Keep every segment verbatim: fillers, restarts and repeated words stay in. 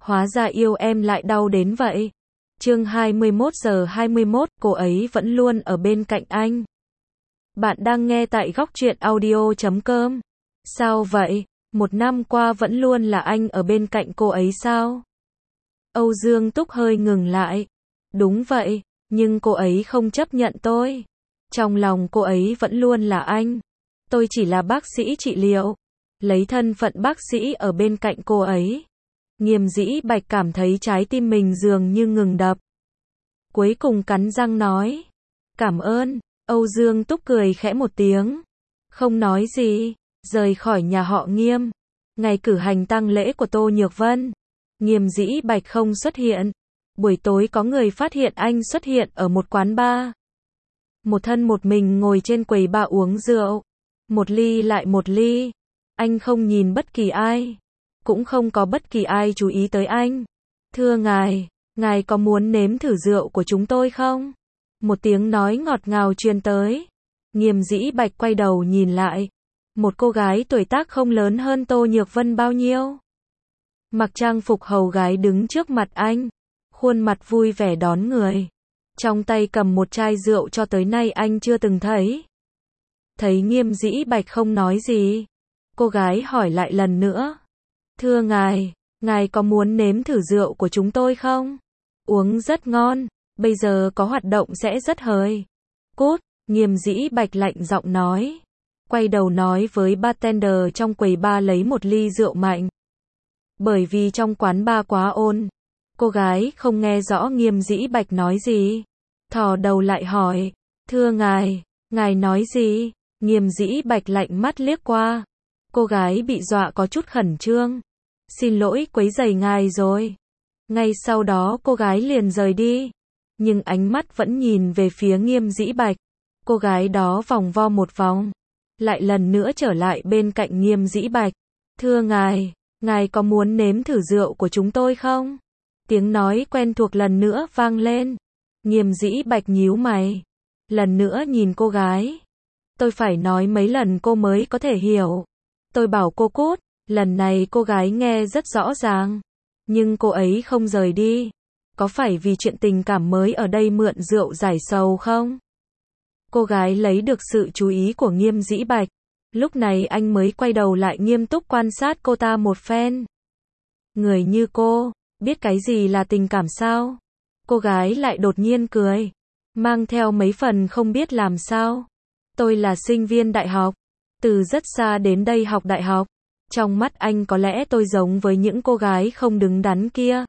Hóa ra yêu em lại đau đến vậy. Chương hai mươi mốt giờ hai mươi mốt, cô ấy vẫn luôn ở bên cạnh anh. Bạn đang nghe tại góc truyện audio chấm com. Sao vậy? Một năm qua vẫn luôn là anh ở bên cạnh cô ấy sao? Âu Dương Túc hơi ngừng lại. Đúng vậy, nhưng cô ấy không chấp nhận tôi. Trong lòng cô ấy vẫn luôn là anh. Tôi chỉ là bác sĩ trị liệu. Lấy thân phận bác sĩ ở bên cạnh cô ấy. Nghiêm Dĩ Bạch cảm thấy trái tim mình dường như ngừng đập. Cuối cùng cắn răng nói. Cảm ơn. Âu Dương Túc cười khẽ một tiếng. Không nói gì. Rời khỏi nhà họ Nghiêm. Ngày cử hành tang lễ của Tô Nhược Vân. Nghiêm Dĩ Bạch không xuất hiện. Buổi tối có người phát hiện anh xuất hiện ở một quán bar. Một thân một mình ngồi trên quầy bar uống rượu. Một ly lại một ly. Anh không nhìn bất kỳ ai. Cũng không có bất kỳ ai chú ý tới anh. Thưa ngài, ngài có muốn nếm thử rượu của chúng tôi không? Một tiếng nói ngọt ngào truyền tới. Nghiêm Dĩ Bạch quay đầu nhìn lại. Một cô gái tuổi tác không lớn hơn Tô Nhược Vân bao nhiêu. Mặc trang phục hầu gái đứng trước mặt anh. Khuôn mặt vui vẻ đón người. Trong tay cầm một chai rượu cho tới nay anh chưa từng thấy. Thấy Nghiêm Dĩ Bạch không nói gì. Cô gái hỏi lại lần nữa. Thưa ngài, ngài có muốn nếm thử rượu của chúng tôi không? Uống rất ngon, bây giờ có hoạt động sẽ rất hời. Cút, Nghiêm Dĩ Bạch lạnh giọng nói. Quay đầu nói với bartender trong quầy bar lấy một ly rượu mạnh. Bởi vì trong quán bar quá ồn. Cô gái không nghe rõ Nghiêm Dĩ Bạch nói gì. Thò đầu lại hỏi. Thưa ngài, ngài nói gì? Nghiêm Dĩ Bạch lạnh mắt liếc qua. Cô gái bị dọa có chút khẩn trương. Xin lỗi quấy rầy ngài rồi. Ngay sau đó cô gái liền rời đi. Nhưng ánh mắt vẫn nhìn về phía Nghiêm Dĩ Bạch. Cô gái đó vòng vo một vòng. Lại lần nữa trở lại bên cạnh Nghiêm Dĩ Bạch. Thưa ngài, ngài có muốn nếm thử rượu của chúng tôi không? Tiếng nói quen thuộc lần nữa vang lên. Nghiêm Dĩ Bạch nhíu mày. Lần nữa nhìn cô gái. Tôi phải nói mấy lần cô mới có thể hiểu. Tôi bảo cô cút. Lần này cô gái nghe rất rõ ràng. Nhưng cô ấy không rời đi. Có phải vì chuyện tình cảm mới ở đây mượn rượu giải sầu không? Cô gái lấy được sự chú ý của Nghiêm Dĩ Bạch. Lúc này anh mới quay đầu lại nghiêm túc quan sát cô ta một phen. Người như cô, biết cái gì là tình cảm sao? Cô gái lại đột nhiên cười. Mang theo mấy phần không biết làm sao. Tôi là sinh viên đại học. Từ rất xa đến đây học đại học. Trong mắt anh có lẽ tôi giống với những cô gái không đứng đắn kia.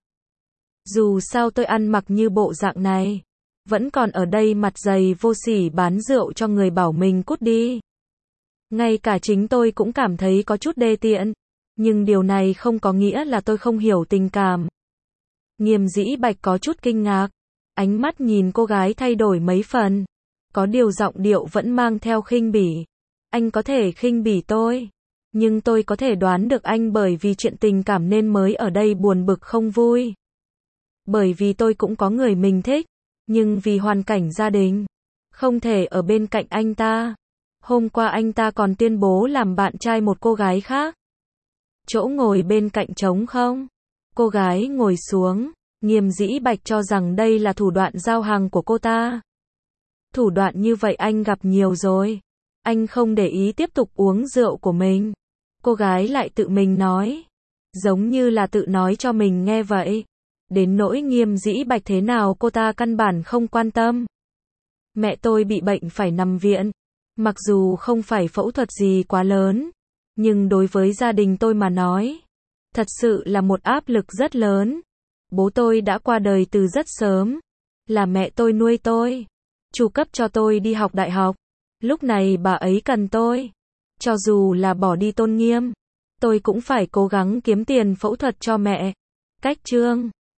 Dù sao tôi ăn mặc như bộ dạng này. Vẫn còn ở đây mặt dày vô sỉ bán rượu cho người bảo mình cút đi. Ngay cả chính tôi cũng cảm thấy có chút đê tiện. Nhưng điều này không có nghĩa là tôi không hiểu tình cảm. Nghiêm Dĩ Bạch có chút kinh ngạc. Ánh mắt nhìn cô gái thay đổi mấy phần. Có điều giọng điệu vẫn mang theo khinh bỉ. Anh có thể khinh bỉ tôi. Nhưng tôi có thể đoán được anh bởi vì chuyện tình cảm nên mới ở đây buồn bực không vui. Bởi vì tôi cũng có người mình thích. Nhưng vì hoàn cảnh gia đình. Không thể ở bên cạnh anh ta. Hôm qua anh ta còn tuyên bố làm bạn trai một cô gái khác. Chỗ ngồi bên cạnh trống không? Cô gái ngồi xuống. Nghiêm Dĩ Bạch cho rằng đây là thủ đoạn giao hàng của cô ta. Thủ đoạn như vậy anh gặp nhiều rồi. Anh không để ý tiếp tục uống rượu của mình. Cô gái lại tự mình nói. Giống như là tự nói cho mình nghe vậy. Đến nỗi Nghiêm Dĩ Bạch thế nào cô ta căn bản không quan tâm. Mẹ tôi bị bệnh phải nằm viện. Mặc dù không phải phẫu thuật gì quá lớn. Nhưng đối với gia đình tôi mà nói. Thật sự là một áp lực rất lớn. Bố tôi đã qua đời từ rất sớm. Là mẹ tôi nuôi tôi. Chu cấp cho tôi đi học đại học. Lúc này bà ấy cần tôi. Cho dù là bỏ đi tôn nghiêm. Tôi cũng phải cố gắng kiếm tiền phẫu thuật cho mẹ. Cách chương